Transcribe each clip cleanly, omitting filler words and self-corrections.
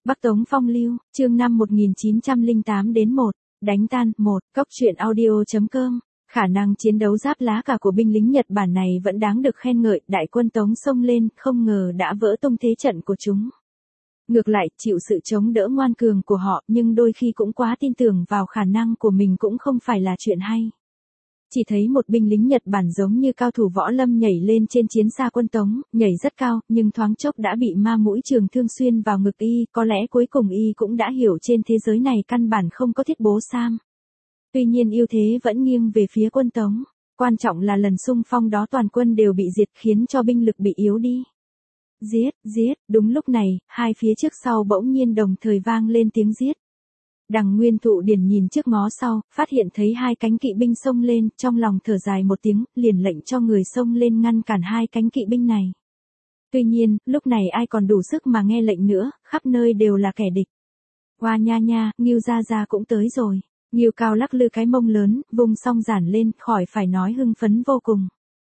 Bắc Tống Phong Lưu, chương 5 1908 đến 1, đánh tan, 1, cốc truyện audio.com. Khả năng chiến đấu giáp lá cả của binh lính Nhật Bản này vẫn đáng được khen ngợi, đại quân Tống xông lên, không ngờ đã vỡ tung thế trận của chúng. Ngược lại, chịu sự chống đỡ ngoan cường của họ, nhưng đôi khi cũng quá tin tưởng vào khả năng của mình cũng không phải là chuyện hay. Chỉ thấy một binh lính Nhật Bản giống như cao thủ võ lâm nhảy lên trên chiến xa quân Tống, nhảy rất cao, nhưng thoáng chốc đã bị ma mũi trường thương xuyên vào ngực y, có lẽ cuối cùng y cũng đã hiểu trên thế giới này căn bản không có thiết bố sam. Tuy nhiên ưu thế vẫn nghiêng về phía quân Tống, quan trọng là lần xung phong đó toàn quân đều bị diệt khiến cho binh lực bị yếu đi. Giết, giết, đúng lúc này, hai phía trước sau bỗng nhiên đồng thời vang lên tiếng giết. Đằng Nguyên Thụ Điển nhìn trước ngó sau, phát hiện thấy hai cánh kỵ binh xông lên, trong lòng thở dài một tiếng, liền lệnh cho người xông lên ngăn cản hai cánh kỵ binh này. Tuy nhiên, lúc này ai còn đủ sức mà nghe lệnh nữa, khắp nơi đều là kẻ địch. Hoa nha nha, Ngưu gia gia cũng tới rồi. Ngưu Cao lắc lư cái mông lớn, vùng song giản lên, khỏi phải nói hưng phấn vô cùng.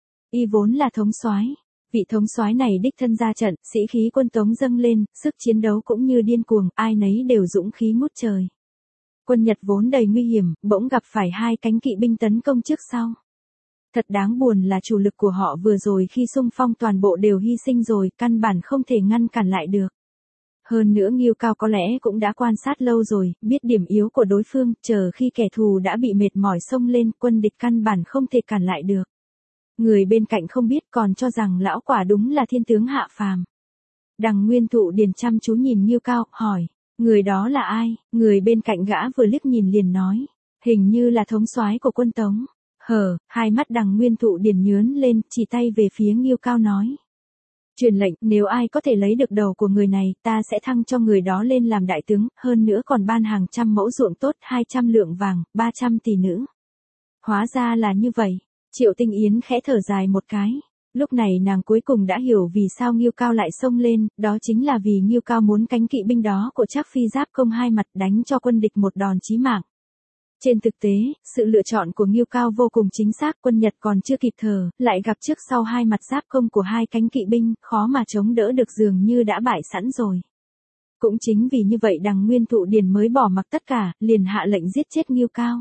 Y vốn là thống soái, vị thống soái này đích thân ra trận, sĩ khí quân Tống dâng lên, sức chiến đấu cũng như điên cuồng, ai nấy đều dũng khí ngút trời. Quân Nhật vốn đầy nguy hiểm, bỗng gặp phải hai cánh kỵ binh tấn công trước sau. Thật đáng buồn là chủ lực của họ vừa rồi khi xung phong toàn bộ đều hy sinh rồi, căn bản không thể ngăn cản lại được. Hơn nữa Ngưu Cao có lẽ cũng đã quan sát lâu rồi, biết điểm yếu của đối phương, chờ khi kẻ thù đã bị mệt mỏi xông lên, quân địch căn bản không thể cản lại được. Người bên cạnh không biết còn cho rằng lão quả đúng là thiên tướng hạ phàm. Đằng Nguyên Thụ Điển chăm chú nhìn Ngưu Cao, hỏi. Người đó là ai? Người bên cạnh gã vừa liếc nhìn liền nói. Hình như là thống soái của quân Tống. Hai mắt đằng Nguyên Thụ Điển nhướng lên, chỉ tay về phía Ngưu Cao nói. Truyền lệnh, nếu ai có thể lấy được đầu của người này, ta sẽ thăng cho người đó lên làm đại tướng, hơn nữa còn ban hàng trăm mẫu ruộng tốt, 200 lượng vàng, 300 tỷ nữ. Hóa ra là như vậy. Triệu Tinh Yến khẽ thở dài một cái. Lúc này nàng cuối cùng đã hiểu vì sao Ngưu Cao lại xông lên, đó chính là vì Ngưu Cao muốn cánh kỵ binh đó của Trác Phi giáp công hai mặt đánh cho quân địch một đòn chí mạng. Trên thực tế, sự lựa chọn của Ngưu Cao vô cùng chính xác, quân Nhật còn chưa kịp thở, lại gặp trước sau hai mặt giáp công của hai cánh kỵ binh, khó mà chống đỡ được dường như đã bại sẵn rồi. Cũng chính vì như vậy đằng Nguyên Thụ Điển mới bỏ mặc tất cả, liền hạ lệnh giết chết Ngưu Cao.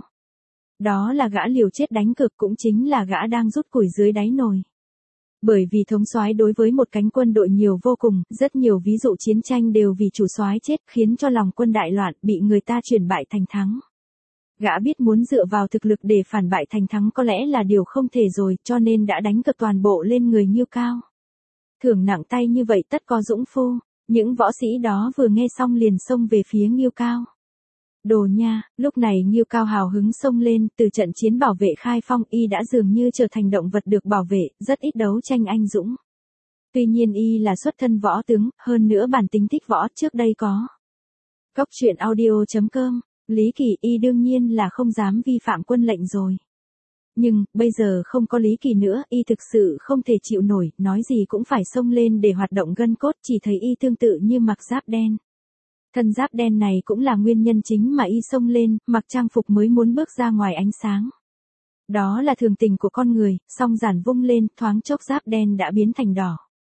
Đó là gã liều chết đánh cược, cũng chính là gã đang rút củi dưới đáy nồi. Bởi vì thống soái đối với một cánh quân đội nhiều vô cùng, rất nhiều ví dụ chiến tranh đều vì chủ soái chết, khiến cho lòng quân đại loạn, bị người ta chuyển bại thành thắng. Gã biết muốn dựa vào thực lực để phản bại thành thắng có lẽ là điều không thể rồi, cho nên đã đánh cược toàn bộ lên người Ngưu Cao. Thưởng nặng tay như vậy tất có dũng phu, những võ sĩ đó vừa nghe xong liền xông về phía Ngưu Cao. Đồ nha, lúc này Ngưu Cao hào hứng xông lên, từ trận chiến bảo vệ Khai Phong y đã dường như trở thành động vật được bảo vệ, rất ít đấu tranh anh dũng. Tuy nhiên y là xuất thân võ tướng, hơn nữa bản tính thích võ trước đây có. Cốc truyện audio.com, Lý Kỳ y đương nhiên là không dám vi phạm quân lệnh rồi. Nhưng, bây giờ không có Lý Kỳ nữa, y thực sự không thể chịu nổi, nói gì cũng phải xông lên để hoạt động gân cốt, chỉ thấy y tương tự như mặc giáp đen. Thân giáp đen này cũng là nguyên nhân chính mà y xông lên, mặc trang phục mới muốn bước ra ngoài ánh sáng. Đó là thường tình của con người, song giản vung lên, thoáng chốc giáp đen đã biến thành đỏ.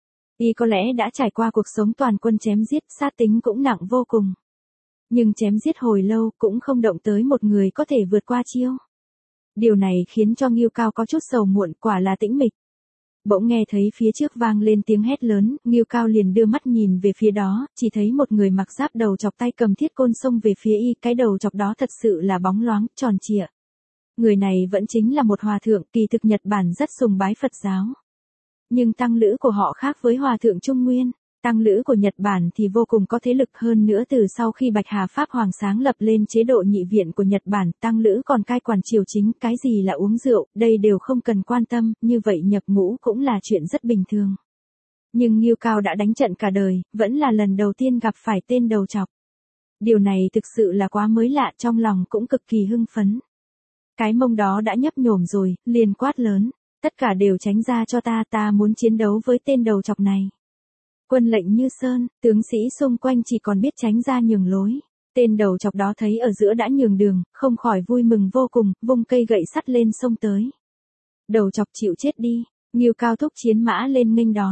Y có lẽ đã trải qua cuộc sống toàn quân chém giết, sát tính cũng nặng vô cùng. Nhưng chém giết hồi lâu cũng không động tới một người có thể vượt qua chiêu. Điều này khiến cho Ngưu Cao có chút sầu muộn, quả là tĩnh mịch. Bỗng nghe thấy phía trước vang lên tiếng hét lớn, Ngưu Cao liền đưa mắt nhìn về phía đó, chỉ thấy một người mặc giáp đầu chọc tay cầm thiết côn xông về phía y, cái đầu chọc đó thật sự là bóng loáng, tròn trịa. Người này vẫn chính là một hòa thượng, kỳ thực Nhật Bản rất sùng bái Phật giáo. Nhưng tăng lữ của họ khác với hòa thượng Trung Nguyên, tăng lữ của Nhật Bản thì vô cùng có thế lực hơn nữa từ sau khi Bạch Hà Pháp Hoàng sáng lập lên chế độ nhị viện của Nhật Bản, tăng lữ còn cai quản triều chính, cái gì là uống rượu, đây đều không cần quan tâm, như vậy nhập ngũ cũng là chuyện rất bình thường. Nhưng Ngưu Cao đã đánh trận cả đời, vẫn là lần đầu tiên gặp phải tên đầu chọc. Điều này thực sự là quá mới lạ, trong lòng cũng cực kỳ hưng phấn. Cái mông đó đã nhấp nhổm rồi, liền quát lớn, tất cả đều tránh ra cho ta muốn chiến đấu với tên đầu chọc này. Quân lệnh như sơn, tướng sĩ xung quanh chỉ còn biết tránh ra nhường lối. Tên đầu chọc đó thấy ở giữa đã nhường đường, không khỏi vui mừng vô cùng, vung cây gậy sắt lên xông tới. Đầu chọc chịu chết đi, Ngưu Cao thúc chiến mã lên nghênh đón.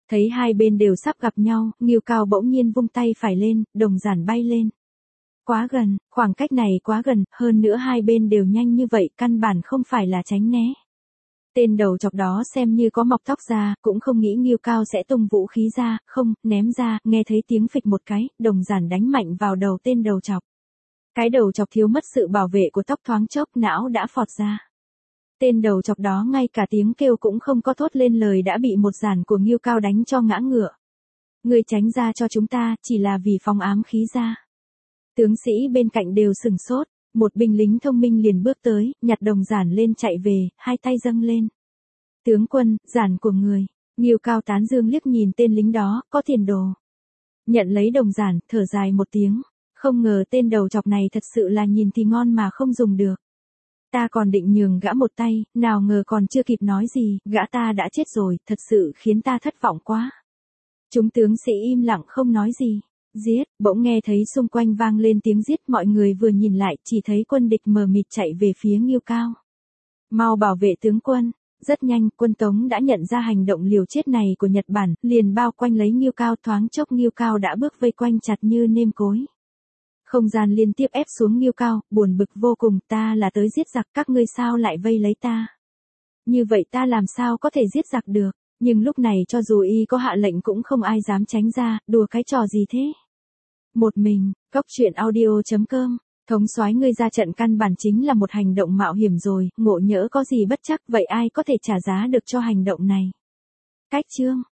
Thấy hai bên đều sắp gặp nhau, Ngưu Cao bỗng nhiên vung tay phải lên, đồng giản bay lên. Quá gần, khoảng cách này quá gần, hơn nữa hai bên đều nhanh như vậy, căn bản không phải là tránh né. Tên đầu chọc đó xem như có mọc tóc ra, cũng không nghĩ Ngưu Cao sẽ tung vũ khí ra, không, ném ra, nghe thấy tiếng phịch một cái, đồng giản đánh mạnh vào đầu tên đầu chọc. Cái đầu chọc thiếu mất sự bảo vệ của tóc thoáng chốc, não đã phọt ra. Tên đầu chọc đó ngay cả tiếng kêu cũng không có thốt lên lời đã bị một giản của Ngưu Cao đánh cho ngã ngựa. Người tránh ra cho chúng ta, chỉ là vì phóng ám khí ra. Tướng sĩ bên cạnh đều sửng sốt, một binh lính thông minh liền bước tới, nhặt đồng giản lên chạy về, hai tay dâng lên. Tướng quân, giản của người. Ngưu Cao tán dương liếc nhìn tên lính đó, có tiền đồ. Nhận lấy đồng giản, thở dài một tiếng, không ngờ tên đầu chọc này thật sự là nhìn thì ngon mà không dùng được. Ta còn định nhường gã một tay, nào ngờ còn chưa kịp nói gì, gã ta đã chết rồi, thật sự khiến ta thất vọng quá. Chúng tướng sĩ im lặng không nói gì. Giết, bỗng nghe thấy xung quanh vang lên tiếng giết, mọi người vừa nhìn lại chỉ thấy quân địch mờ mịt chạy về phía Ngưu Cao. Mau bảo vệ tướng quân. Rất nhanh, quân Tống đã nhận ra hành động liều chết này của Nhật Bản, liền bao quanh lấy Ngưu Cao, thoáng chốc Ngưu Cao đã bước vây quanh chặt như nêm cối. Không gian liên tiếp ép xuống Ngưu Cao, buồn bực vô cùng, ta là tới giết giặc, các ngươi sao lại vây lấy ta? Như vậy ta làm sao có thể giết giặc được? Nhưng lúc này cho dù y có hạ lệnh cũng không ai dám tránh ra, đùa cái trò gì thế? Một mình, Cốc Truyện Audio.com. Thống soái ngươi ra trận căn bản chính là một hành động mạo hiểm rồi, ngộ nhỡ có gì bất chắc, vậy ai có thể trả giá được cho hành động này? Cách chương